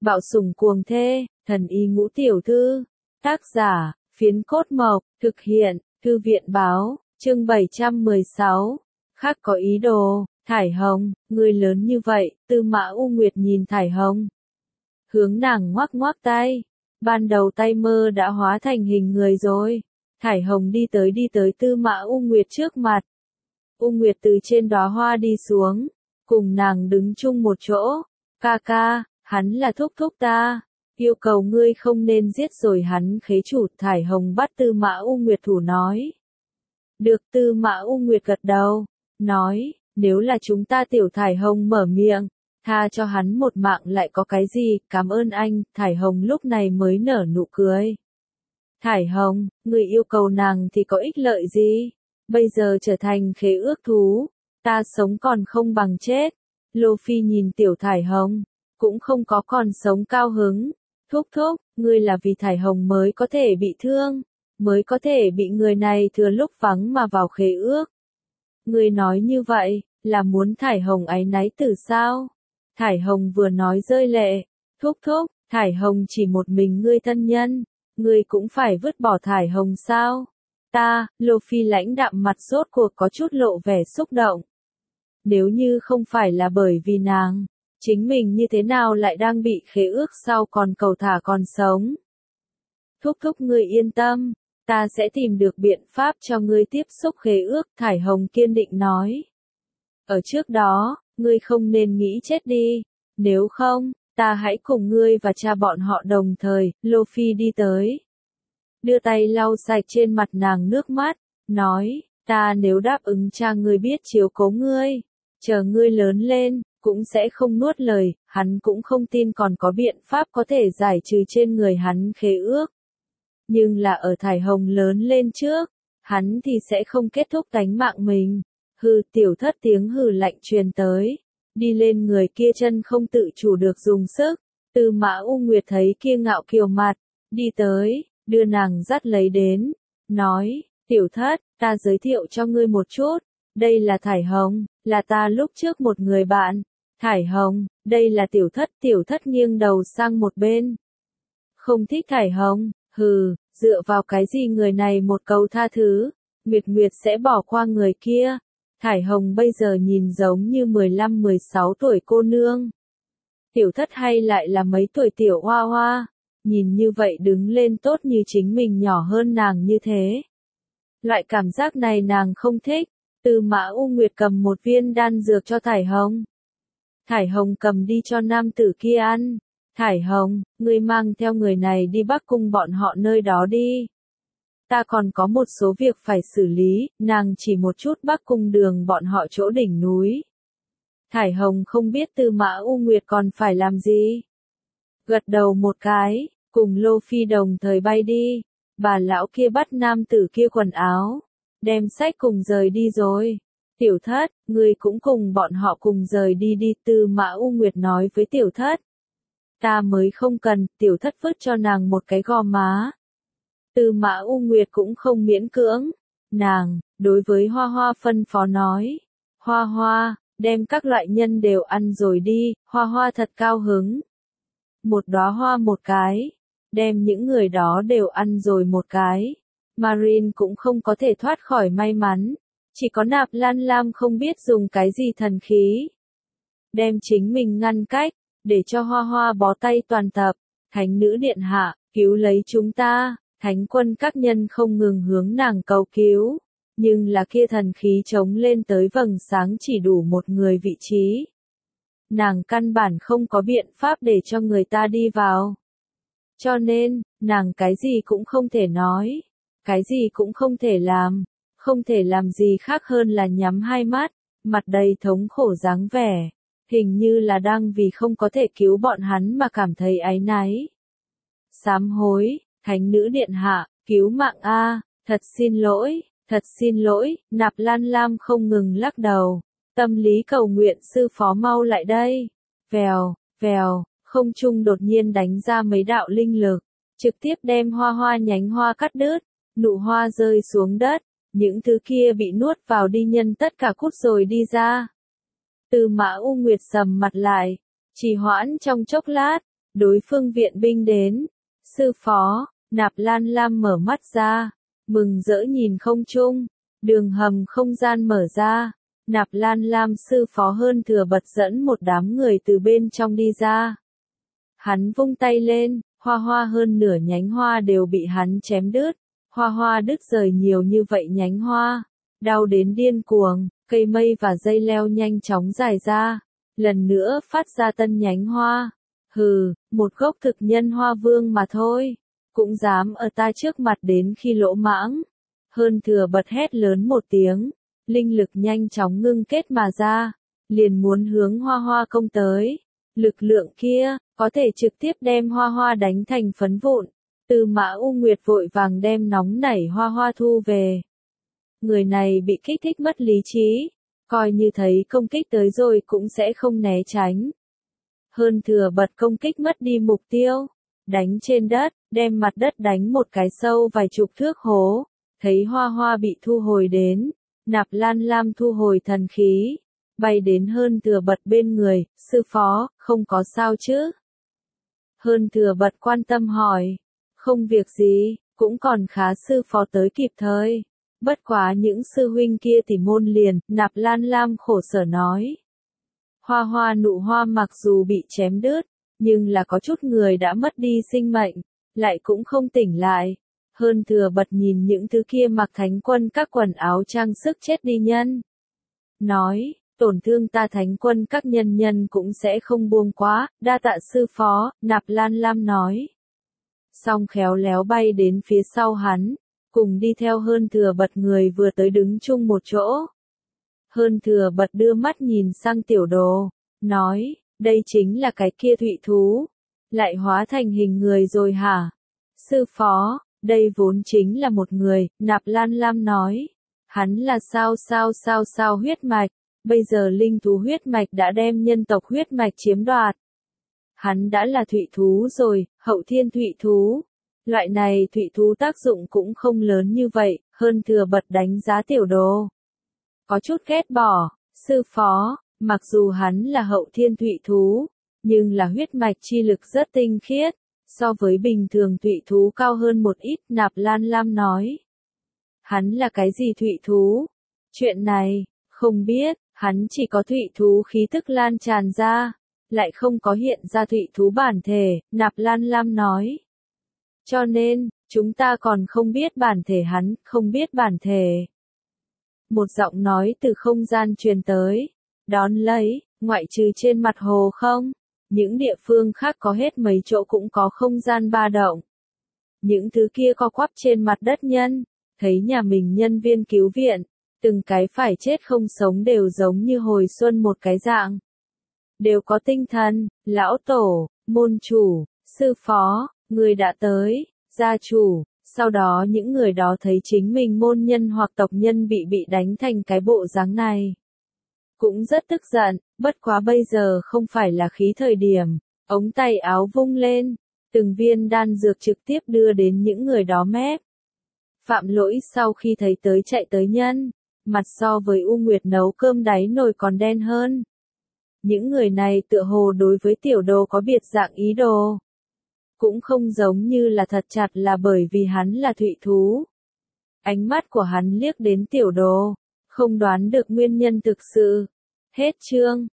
Bạo sủng cuồng thê, thần y ngũ tiểu thư. Tác giả, Phiến Cốt Mộc, thực hiện, Thư viện báo, chương 716. Khác có ý đồ, Thải Hồng, người lớn như vậy, Tư Mã U Nguyệt nhìn Thải Hồng. Hướng nàng ngoắc ngoắc tay, ban đầu tay mơ đã hóa thành hình người rồi. Thải Hồng đi tới Tư Mã U Nguyệt trước mặt. U Nguyệt từ trên đóa hoa đi xuống, cùng nàng đứng chung một chỗ. Ca ca, hắn là thúc thúc ta, yêu cầu ngươi không nên giết rồi hắn khế chủ. Thải Hồng bắt Tư Mã U Nguyệt thủ nói. Được. Tư Mã U Nguyệt gật đầu, nói, nếu là chúng ta. Tiểu Thải Hồng mở miệng, tha cho hắn một mạng lại có cái gì, cảm ơn anh. Thải Hồng lúc này mới nở nụ cười. Thải Hồng, người yêu cầu nàng thì có ích lợi gì? Bây giờ trở thành khế ước thú, ta sống còn không bằng chết. Lô Phi nhìn Tiểu Thải Hồng, cũng không có còn sống cao hứng. Thúc thúc, ngươi là vì Thải Hồng mới có thể bị thương, mới có thể bị người này thừa lúc vắng mà vào khế ước. Ngươi nói như vậy, là muốn Thải Hồng áy náy tử sao? Thải Hồng vừa nói rơi lệ. Thúc thúc, Thải Hồng chỉ một mình ngươi thân nhân, ngươi cũng phải vứt bỏ Thải Hồng sao? Ta, Lô Phi lãnh đạm mặt rốt cuộc có chút lộ vẻ xúc động. Nếu như không phải là bởi vì nàng, chính mình như thế nào lại đang bị khế ước sau còn cầu thả còn sống? Thúc thúc ngươi yên tâm, ta sẽ tìm được biện pháp cho ngươi tiếp xúc khế ước. Thải Hồng kiên định nói. Ở trước đó, ngươi không nên nghĩ chết đi, nếu không, ta hãy cùng ngươi và cha bọn họ đồng thời. Lô Phi đi tới, đưa tay lau sạch trên mặt nàng nước mắt, nói, ta nếu đáp ứng cha ngươi biết chiếu cố ngươi, chờ ngươi lớn lên, cũng sẽ không nuốt lời. Hắn cũng không tin còn có biện pháp có thể giải trừ trên người hắn khế ước. Nhưng là ở Thải Hồng lớn lên trước, hắn thì sẽ không kết thúc tánh mạng mình. Hừ. Tiểu Thất tiếng hừ lạnh truyền tới, đi lên người kia chân không tự chủ được dùng sức. Tư Mã U Nguyệt thấy kia ngạo kiều mặt, đi tới, đưa nàng dắt lấy đến, nói, Tiểu Thất, ta giới thiệu cho ngươi một chút, đây là Thải Hồng, là ta lúc trước một người bạn. Thải Hồng, đây là Tiểu Thất. Tiểu Thất nghiêng đầu sang một bên. Không thích Thải Hồng, hừ, dựa vào cái gì người này một câu tha thứ, Nguyệt Nguyệt sẽ bỏ qua người kia. Thải Hồng bây giờ nhìn giống như 15-16 tuổi cô nương. Tiểu Thất hay lại là mấy tuổi tiểu hoa hoa, nhìn như vậy đứng lên tốt như chính mình nhỏ hơn nàng như thế. Loại cảm giác này nàng không thích. Tư Mã U Nguyệt cầm một viên đan dược cho Thải Hồng. Thải Hồng cầm đi cho nam tử kia ăn. Thải Hồng, ngươi mang theo người này đi Bắc Cung bọn họ nơi đó đi. Ta còn có một số việc phải xử lý. Nàng chỉ một chút Bắc Cung đường bọn họ chỗ đỉnh núi. Thải Hồng không biết Tư Mã U Nguyệt còn phải làm gì. Gật đầu một cái, cùng Lô Phi đồng thời bay đi. Bà lão kia bắt nam tử kia quần áo, đem sách cùng rời đi rồi. Tiểu Thất, ngươi cũng cùng bọn họ cùng rời đi đi. Tư Mã U Nguyệt nói với Tiểu Thất. Ta mới không cần. Tiểu Thất vứt cho nàng một cái gò má. Tư Mã U Nguyệt cũng không miễn cưỡng. Nàng, đối với Hoa Hoa phân phó nói. Hoa Hoa, đem các loại nhân đều ăn rồi đi. Hoa Hoa thật cao hứng. Một đóa hoa một cái. Đem những người đó đều ăn rồi một cái. Marine cũng không có thể thoát khỏi may mắn. Chỉ có Nạp Lan Lam không biết dùng cái gì thần khí. Đem chính mình ngăn cách, để cho Hoa Hoa bó tay toàn tập. Thánh nữ điện hạ, cứu lấy chúng ta. Thánh quân các nhân không ngừng hướng nàng cầu cứu. Nhưng là kia thần khí chống lên tới vầng sáng chỉ đủ một người vị trí. Nàng căn bản không có biện pháp để cho người ta đi vào. Cho nên, nàng cái gì cũng không thể nói. Cái gì cũng không thể làm. Không thể làm gì khác hơn là nhắm hai mắt, mặt đầy thống khổ dáng vẻ. Hình như là đang vì không có thể cứu bọn hắn mà cảm thấy áy náy. Sám hối, thánh nữ điện hạ, cứu mạng a, thật xin lỗi. Nạp Lan Lam không ngừng lắc đầu. Tâm lý cầu nguyện sư phó mau lại đây. Vèo, vèo, không trung đột nhiên đánh ra mấy đạo linh lực, trực tiếp đem Hoa Hoa nhánh hoa cắt đứt, nụ hoa rơi xuống đất, những thứ kia bị nuốt vào đi nhân tất cả cút rồi đi ra. Tư Mã U Nguyệt sầm mặt lại, trì hoãn trong chốc lát, đối phương viện binh đến. Sư phó, Nạp Lan Lam mở mắt ra, mừng rỡ nhìn không trung, đường hầm không gian mở ra, Nạp Lan Lam sư phó Hơn Thừa Bật dẫn một đám người từ bên trong đi ra. Hắn vung tay lên, hoa hoa hơn nửa nhánh hoa đều bị hắn chém đứt, hoa hoa đứt rời nhiều như vậy nhánh hoa, đau đến điên cuồng, cây mây và dây leo nhanh chóng dài ra, lần nữa phát ra tân nhánh hoa. Hừ, một gốc thực nhân hoa vương mà thôi, cũng dám ở ta trước mặt đến khi lỗ mãng. Hơn Thừa Bật hét lớn một tiếng, linh lực nhanh chóng ngưng kết mà ra, liền muốn hướng hoa hoa công tới. Lực lượng kia, có thể trực tiếp đem hoa hoa đánh thành phấn vụn. Tư Mã U Nguyệt vội vàng đem nóng nảy hoa hoa thu về. Người này bị kích thích mất lý trí, coi như thấy công kích tới rồi cũng sẽ không né tránh. Hơn Thừa Bật công kích mất đi mục tiêu, đánh trên đất, đem mặt đất đánh một cái sâu vài chục thước hố, thấy hoa hoa bị thu hồi đến, Nạp Lan Lam thu hồi thần khí, bay đến Hơn Thừa Bật bên người, sư phó, không có sao chứ? Hơn Thừa Bật quan tâm hỏi, không việc gì, cũng còn khá sư phó tới kịp thời. Bất quá những sư huynh kia thì môn liền, Nạp Lan Lam khổ sở nói. Hoa hoa nụ hoa mặc dù bị chém đứt, nhưng là có chút người đã mất đi sinh mệnh, lại cũng không tỉnh lại. Hơn Thừa Bật nhìn những thứ kia mặc thánh quân các quần áo trang sức chết đi nhân. Nói, tổn thương ta thánh quân các nhân nhân cũng sẽ không buông quá, đa tạ sư phó, Nạp Lan Lam nói. Xong khéo léo bay đến phía sau hắn, cùng đi theo Hơn Thừa Bật người vừa tới đứng chung một chỗ. Hơn Thừa Bật đưa mắt nhìn sang tiểu đồ, nói, đây chính là cái kia thụy thú, lại hóa thành hình người rồi hả? Sư phó, đây vốn chính là một người, Nạp Lan Lam nói. Hắn là sao huyết mạch, bây giờ linh thú huyết mạch đã đem nhân tộc huyết mạch chiếm đoạt. Hắn đã là thụy thú rồi, hậu thiên thụy thú. Loại này thụy thú tác dụng cũng không lớn như vậy, Hơn Thừa Bật đánh giá tiểu đồ. Có chút ghét bỏ, sư phó, mặc dù hắn là hậu thiên thụy thú, nhưng là huyết mạch chi lực rất tinh khiết, so với bình thường thụy thú cao hơn một ít, Nạp Lan Lam nói. Hắn là cái gì thụy thú? Chuyện này, không biết, hắn chỉ có thụy thú khí tức lan tràn ra, lại không có hiện ra thụy thú bản thể, Nạp Lan Lam nói. Cho nên, chúng ta còn không biết bản thể hắn, không biết bản thể. Một giọng nói từ không gian truyền tới, đón lấy, ngoại trừ trên mặt hồ không, những địa phương khác có hết mấy chỗ cũng có không gian ba động. Những thứ kia co quắp trên mặt đất nhân, thấy nhà mình nhân viên cứu viện, từng cái phải chết không sống đều giống như hồi xuân một cái dạng. Đều có tinh thần, lão tổ, môn chủ, sư phó, người đã tới, gia chủ. Sau đó những người đó thấy chính mình môn nhân hoặc tộc nhân bị đánh thành cái bộ dáng này. Cũng rất tức giận, bất quá bây giờ không phải là khí thời điểm, ống tay áo vung lên, từng viên đan dược trực tiếp đưa đến những người đó mép. Phạm Lỗi sau khi thấy tới chạy tới nhân, mặt so với U Nguyệt nấu cơm đáy nồi còn đen hơn. Những người này tựa hồ đối với tiểu đồ có biệt dạng ý đồ. Cũng không giống như là thật chặt là bởi vì hắn là thụy thú. Ánh mắt của hắn liếc đến tiểu đồ, không đoán được nguyên nhân thực sự. Hết chương.